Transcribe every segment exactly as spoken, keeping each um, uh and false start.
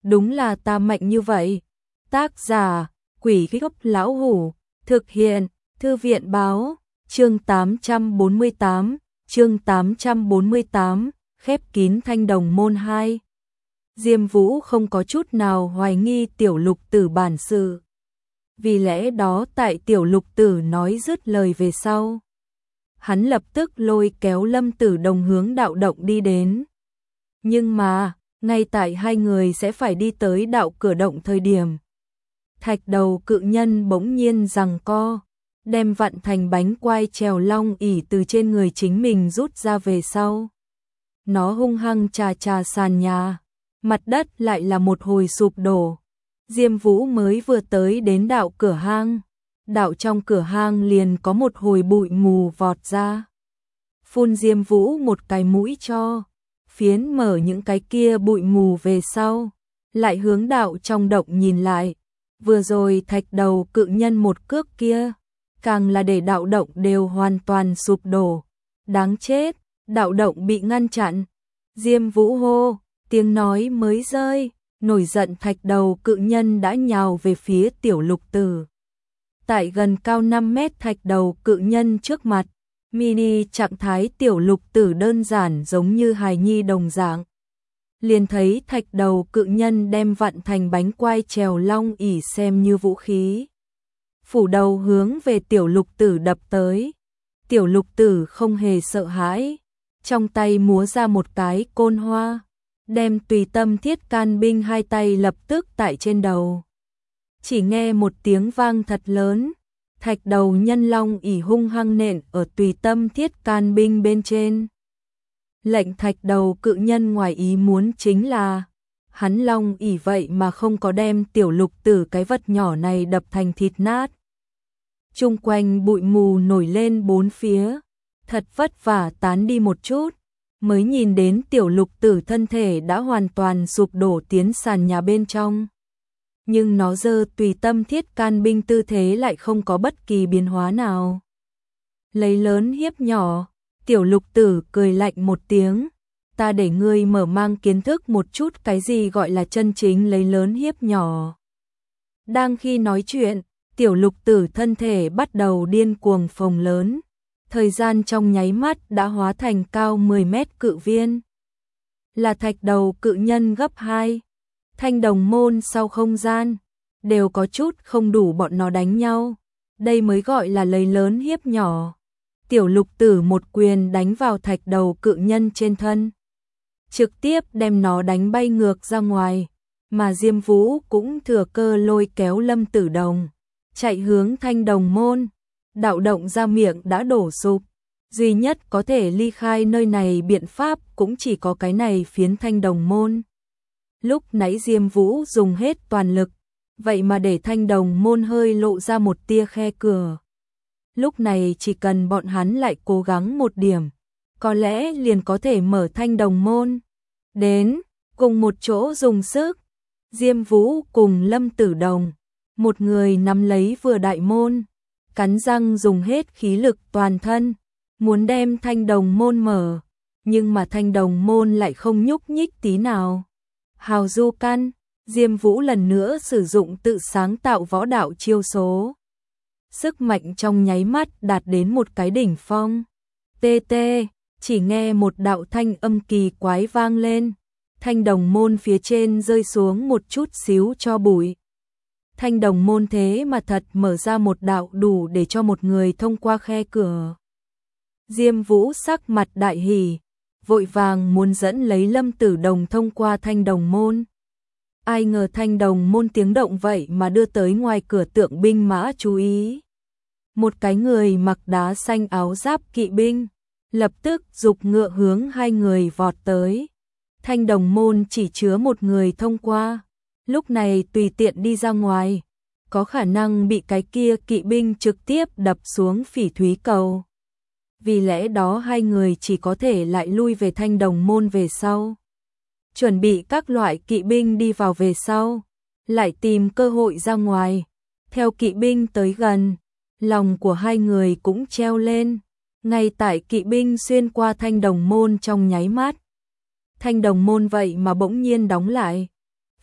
đúng là ta mạnh như vậy. Tác giả, Quỷ Gốc Lão Hủ, thực hiện, Thư viện Báo, chương tám trăm bốn mươi tám, chương tám trăm bốn mươi tám, khép kín Thanh Đồng Môn hai. Diêm Vũ không có chút nào hoài nghi Tiểu Lục Tử bản sự. Vì lẽ đó tại Tiểu Lục Tử nói dứt lời về sau, hắn lập tức lôi kéo Lâm Tử Đồng hướng đạo động đi đến. Nhưng mà, ngay tại hai người sẽ phải đi tới đạo cửa động thời điểm, thạch đầu cự nhân bỗng nhiên giằng co, đem vặn thành bánh quai trèo long ỷ từ trên người chính mình rút ra về sau. Nó hung hăng chà chà sàn nhà, mặt đất lại là một hồi sụp đổ. Diêm Vũ mới vừa tới đến đạo cửa hang, đạo trong cửa hang liền có một hồi bụi mù vọt ra. Phun Diêm Vũ một cái mũi cho, phiến mở những cái kia bụi mù về sau, lại hướng đạo trong động nhìn lại. Vừa rồi thạch đầu cự nhân một cước kia, càng là để đạo động đều hoàn toàn sụp đổ. Đáng chết, đạo động bị ngăn chặn. Diêm Vũ hô, tiếng nói mới rơi, nổi giận thạch đầu cự nhân đã nhào về phía Tiểu Lục Tử. Tại gần cao năm mét thạch đầu cự nhân trước mặt, mini trạng thái Tiểu Lục Tử đơn giản giống như hài nhi đồng dạng. Liền thấy thạch đầu cự nhân đem vặn thành bánh quai trèo long ỷ xem như vũ khí, phủ đầu hướng về Tiểu Lục Tử đập tới. Tiểu Lục Tử không hề sợ hãi, trong tay múa ra một cái côn hoa, đem tùy tâm thiết can binh hai tay lập tức tại trên đầu. Chỉ nghe một tiếng vang thật lớn, thạch đầu nhân long ỷ hung hăng nện ở tùy tâm thiết can binh bên trên. Lệnh thạch đầu cự nhân ngoài ý muốn chính là, hắn long ỷ vậy mà không có đem Tiểu Lục Tử cái vật nhỏ này đập thành thịt nát. Chung quanh bụi mù nổi lên bốn phía, thật vất vả tán đi một chút, mới nhìn đến Tiểu Lục Tử thân thể đã hoàn toàn sụp đổ tiến sàn nhà bên trong. Nhưng nó giơ tùy tâm thiết can binh tư thế lại không có bất kỳ biến hóa nào. Lấy lớn hiếp nhỏ, Tiểu Lục Tử cười lạnh một tiếng, ta để ngươi mở mang kiến thức một chút cái gì gọi là chân chính lấy lớn hiếp nhỏ. Đang khi nói chuyện, Tiểu Lục Tử thân thể bắt đầu điên cuồng phồng lớn, thời gian trong nháy mắt đã hóa thành cao mười mét cự viên. Là thạch đầu cự nhân gấp hai, Thanh Đồng Môn sau không gian, đều có chút không đủ bọn nó đánh nhau. Đây mới gọi là lấy lớn hiếp nhỏ. Tiểu Lục Tử một quyền đánh vào thạch đầu cự nhân trên thân, trực tiếp đem nó đánh bay ngược ra ngoài, mà Diêm Vũ cũng thừa cơ lôi kéo Lâm Tử Đồng, chạy hướng Thanh Đồng Môn. Đạo động ra miệng đã đổ sụp, duy nhất có thể ly khai nơi này biện pháp cũng chỉ có cái này phiến Thanh Đồng Môn. Lúc nãy Diêm Vũ dùng hết toàn lực, vậy mà để Thanh Đồng Môn hơi lộ ra một tia khe cửa. Lúc này chỉ cần bọn hắn lại cố gắng một điểm, có lẽ liền có thể mở Thanh Đồng Môn. Đến, cùng một chỗ dùng sức, Diêm Vũ cùng Lâm Tử Đồng, một người nắm lấy vừa đại môn, cắn răng dùng hết khí lực toàn thân, muốn đem Thanh Đồng Môn mở, nhưng mà Thanh Đồng Môn lại không nhúc nhích tí nào. Hào du căn, Diêm Vũ lần nữa sử dụng tự sáng tạo võ đạo chiêu số. Sức mạnh trong nháy mắt đạt đến một cái đỉnh phong. Tê tê, chỉ nghe một đạo thanh âm kỳ quái vang lên, Thanh Đồng Môn phía trên rơi xuống một chút xíu cho bụi. Thanh Đồng Môn thế mà thật mở ra một đạo đủ để cho một người thông qua khe cửa. Diêm Vũ sắc mặt đại hỉ, vội vàng muốn dẫn lấy Lâm Tử Đồng thông qua Thanh Đồng Môn. Ai ngờ Thanh Đồng Môn tiếng động vậy mà đưa tới ngoài cửa tượng binh mã chú ý. Một cái người mặc đá xanh áo giáp kỵ binh, lập tức giục ngựa hướng hai người vọt tới. Thanh Đồng Môn chỉ chứa một người thông qua, lúc này tùy tiện đi ra ngoài, có khả năng bị cái kia kỵ binh trực tiếp đập xuống phỉ thúy cầu. Vì lẽ đó hai người chỉ có thể lại lui về Thanh Đồng Môn về sau. Chuẩn bị các loại kỵ binh đi vào về sau, lại tìm cơ hội ra ngoài. Theo kỵ binh tới gần, lòng của hai người cũng treo lên. Ngay tại kỵ binh xuyên qua Thanh Đồng Môn trong nháy mắt, Thanh Đồng Môn vậy mà bỗng nhiên đóng lại.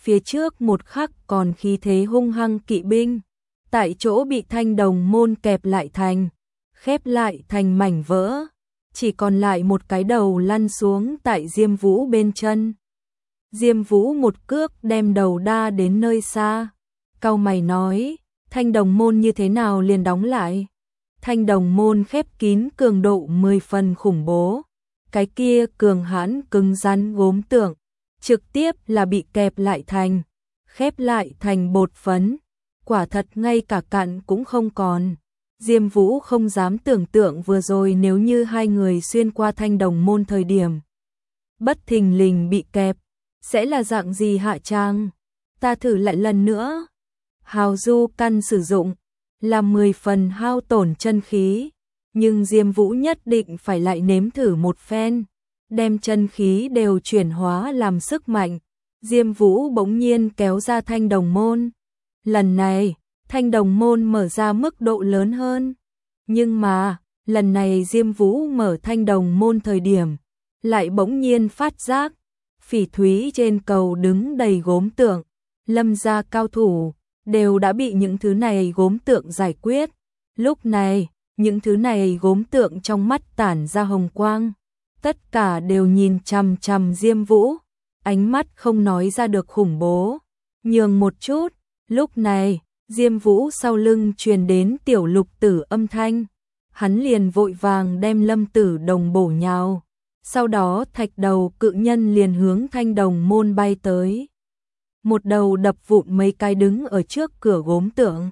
phía trước một khắc còn khí thế hung hăng kỵ binh, tại chỗ bị Thanh Đồng môn kẹp lại thành, khép lại thành mảnh vỡ, chỉ còn lại một cái đầu lăn xuống tại Diêm Vũ bên chân. Diêm Vũ một cước đem đầu đa đến nơi xa, cau mày nói, Thanh Đồng môn như thế nào liền đóng lại? Thanh Đồng môn khép kín cường độ mười phần khủng bố, cái kia cường hãn cứng rắn gốm tượng, trực tiếp là bị kẹp lại thành, khép lại thành bột phấn, quả thật ngay cả cặn cũng không còn. Diêm Vũ không dám tưởng tượng vừa rồi nếu như hai người xuyên qua Thanh Đồng môn thời điểm bất thình lình bị kẹp, sẽ là dạng gì hạ trang. Ta thử lại lần nữa. Hào du căn sử dụng là mười phần hao tổn chân khí, nhưng Diêm Vũ nhất định phải lại nếm thử một phen, đem chân khí đều chuyển hóa làm sức mạnh. Diêm Vũ bỗng nhiên kéo ra Thanh Đồng môn. Lần này, Thanh Đồng môn mở ra mức độ lớn hơn. Nhưng mà, lần này Diêm Vũ mở Thanh Đồng môn thời điểm, lại bỗng nhiên phát giác, phỉ thúy trên cầu đứng đầy gốm tượng, Lâm gia cao thủ, đều đã bị những thứ này gốm tượng giải quyết. Lúc này, những thứ này gốm tượng trong mắt tản ra hồng quang, tất cả đều nhìn chằm chằm Diêm Vũ, ánh mắt không nói ra được khủng bố. Nhường một chút, lúc này, Diêm Vũ sau lưng truyền đến Tiểu Lục Tử âm thanh, hắn liền vội vàng đem Lâm Tử Đồng bổ nhào. Sau đó thạch đầu cự nhân liền hướng Thanh Đồng môn bay tới. Một đầu đập vụn mấy cái đứng ở trước cửa gốm tượng.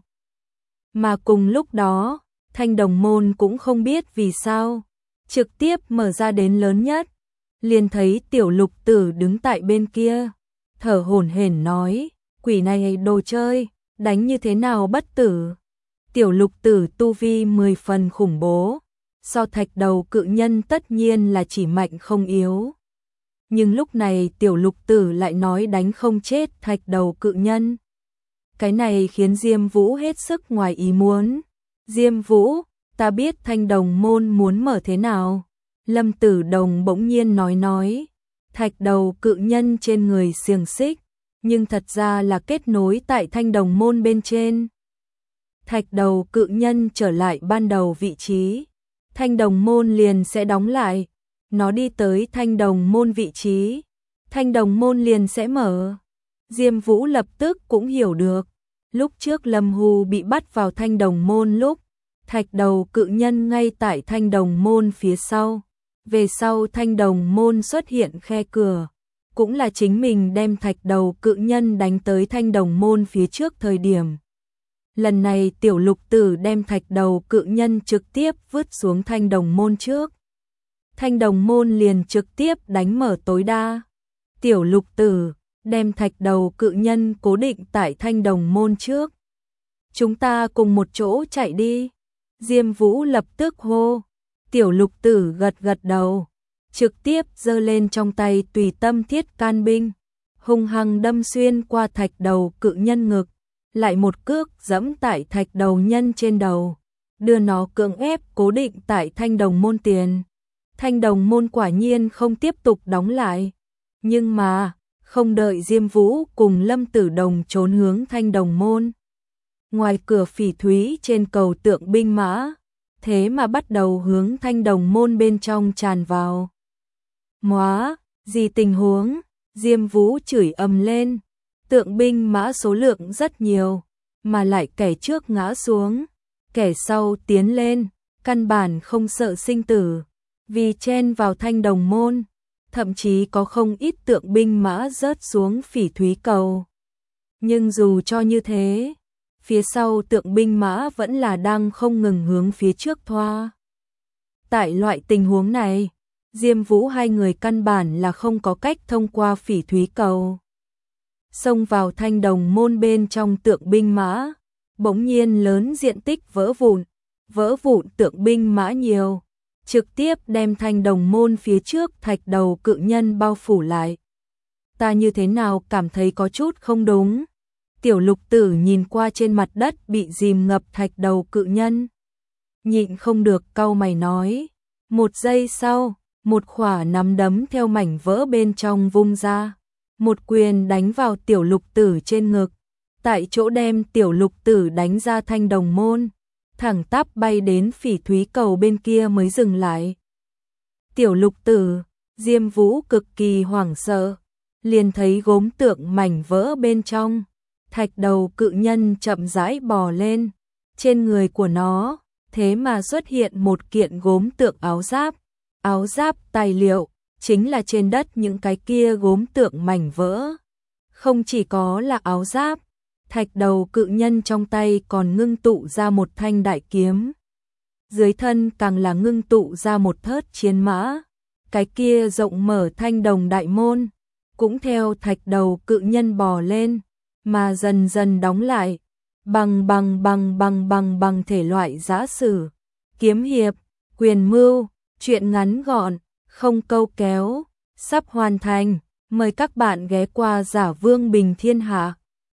Mà cùng lúc đó, Thanh Đồng môn cũng không biết vì sao, trực tiếp mở ra đến lớn nhất. Liền thấy Tiểu Lục Tử đứng tại bên kia, thở hổn hển nói, quỷ này đồ chơi, đánh như thế nào bất tử. Tiểu Lục Tử tu vi mười phần khủng bố, so thạch đầu cự nhân tất nhiên là chỉ mạnh không yếu. Nhưng lúc này Tiểu Lục Tử lại nói đánh không chết thạch đầu cự nhân. Cái này khiến Diêm Vũ hết sức ngoài ý muốn. Diêm Vũ, ta biết Thanh Đồng môn muốn mở thế nào. Lâm Tử Đồng bỗng nhiên nói nói, thạch đầu cự nhân trên người xiềng xích, nhưng thật ra là kết nối tại Thanh Đồng môn bên trên. Thạch đầu cự nhân trở lại ban đầu vị trí, Thanh Đồng môn liền sẽ đóng lại. Nó đi tới Thanh Đồng môn vị trí, Thanh Đồng môn liền sẽ mở. Diêm Vũ lập tức cũng hiểu được, lúc trước Lâm Hù bị bắt vào Thanh Đồng môn lúc, thạch đầu cự nhân ngay tại Thanh Đồng môn phía sau. Về sau Thanh Đồng môn xuất hiện khe cửa, cũng là chính mình đem thạch đầu cự nhân đánh tới Thanh Đồng môn phía trước thời điểm. Lần này Tiểu Lục Tử đem thạch đầu cự nhân trực tiếp vứt xuống Thanh Đồng môn trước. Thanh Đồng môn liền trực tiếp đánh mở tối đa. Tiểu Lục Tử đem thạch đầu cự nhân cố định tại Thanh Đồng môn trước. Chúng ta cùng một chỗ chạy đi. Diêm Vũ lập tức hô. Tiểu Lục Tử gật gật đầu, trực tiếp giơ lên trong tay tùy tâm thiết can binh, hung hăng đâm xuyên qua thạch đầu cự nhân ngực, lại một cước giẫm tại thạch đầu nhân trên đầu, đưa nó cưỡng ép cố định tại Thanh Đồng môn tiền. Thanh Đồng môn quả nhiên không tiếp tục đóng lại, nhưng mà, không đợi Diêm Vũ cùng Lâm Tử Đồng trốn hướng Thanh Đồng môn. Ngoài cửa phỉ thúy trên cầu tượng binh mã, thế mà bắt đầu hướng Thanh Đồng môn bên trong tràn vào. Móa, gì tình huống? Diêm Vũ chửi ầm lên, tượng binh mã số lượng rất nhiều, mà lại kẻ trước ngã xuống, kẻ sau tiến lên, căn bản không sợ sinh tử, vì chen vào Thanh Đồng môn, thậm chí có không ít tượng binh mã rớt xuống phỉ thúy cầu. Nhưng dù cho như thế, phía sau tượng binh mã vẫn là đang không ngừng hướng phía trước thoa. Tại loại tình huống này, Diêm Vũ hai người căn bản là không có cách thông qua phỉ thúy cầu. Xông vào Thanh Đồng môn bên trong tượng binh mã, bỗng nhiên lớn diện tích vỡ vụn, vỡ vụn tượng binh mã nhiều, trực tiếp đem Thanh Đồng môn phía trước thạch đầu cự nhân bao phủ lại. Ta như thế nào cảm thấy có chút không đúng. Tiểu Lục Tử nhìn qua trên mặt đất bị dìm ngập thạch đầu cự nhân, nhịn không được cau mày nói. Một giây sau, một khỏa nắm đấm theo mảnh vỡ bên trong vung ra, một quyền đánh vào Tiểu Lục Tử trên ngực, tại chỗ đem Tiểu Lục Tử đánh ra thanh đồng môn, thẳng tắp bay đến Phỉ Thúy cầu bên kia mới dừng lại. Tiểu Lục Tử, Diêm Vũ cực kỳ hoảng sợ, liền thấy gốm tượng mảnh vỡ bên trong, thạch đầu cự nhân chậm rãi bò lên, trên người của nó thế mà xuất hiện một kiện gốm tượng áo giáp, áo giáp tài liệu chính là trên đất những cái kia gốm tượng mảnh vỡ. Không chỉ có là áo giáp, thạch đầu cự nhân trong tay còn ngưng tụ ra một thanh đại kiếm, dưới thân càng là ngưng tụ ra một thớt chiến mã, cái kia rộng mở thanh đồng đại môn cũng theo thạch đầu cự nhân bò lên, mà dần dần đóng lại, bằng bằng bằng bằng bằng bằng thể loại giã sử, kiếm hiệp, quyền mưu, truyện ngắn gọn, không câu kéo, sắp hoàn thành, mời các bạn ghé qua Giả Vương Bình Thiên Hạ.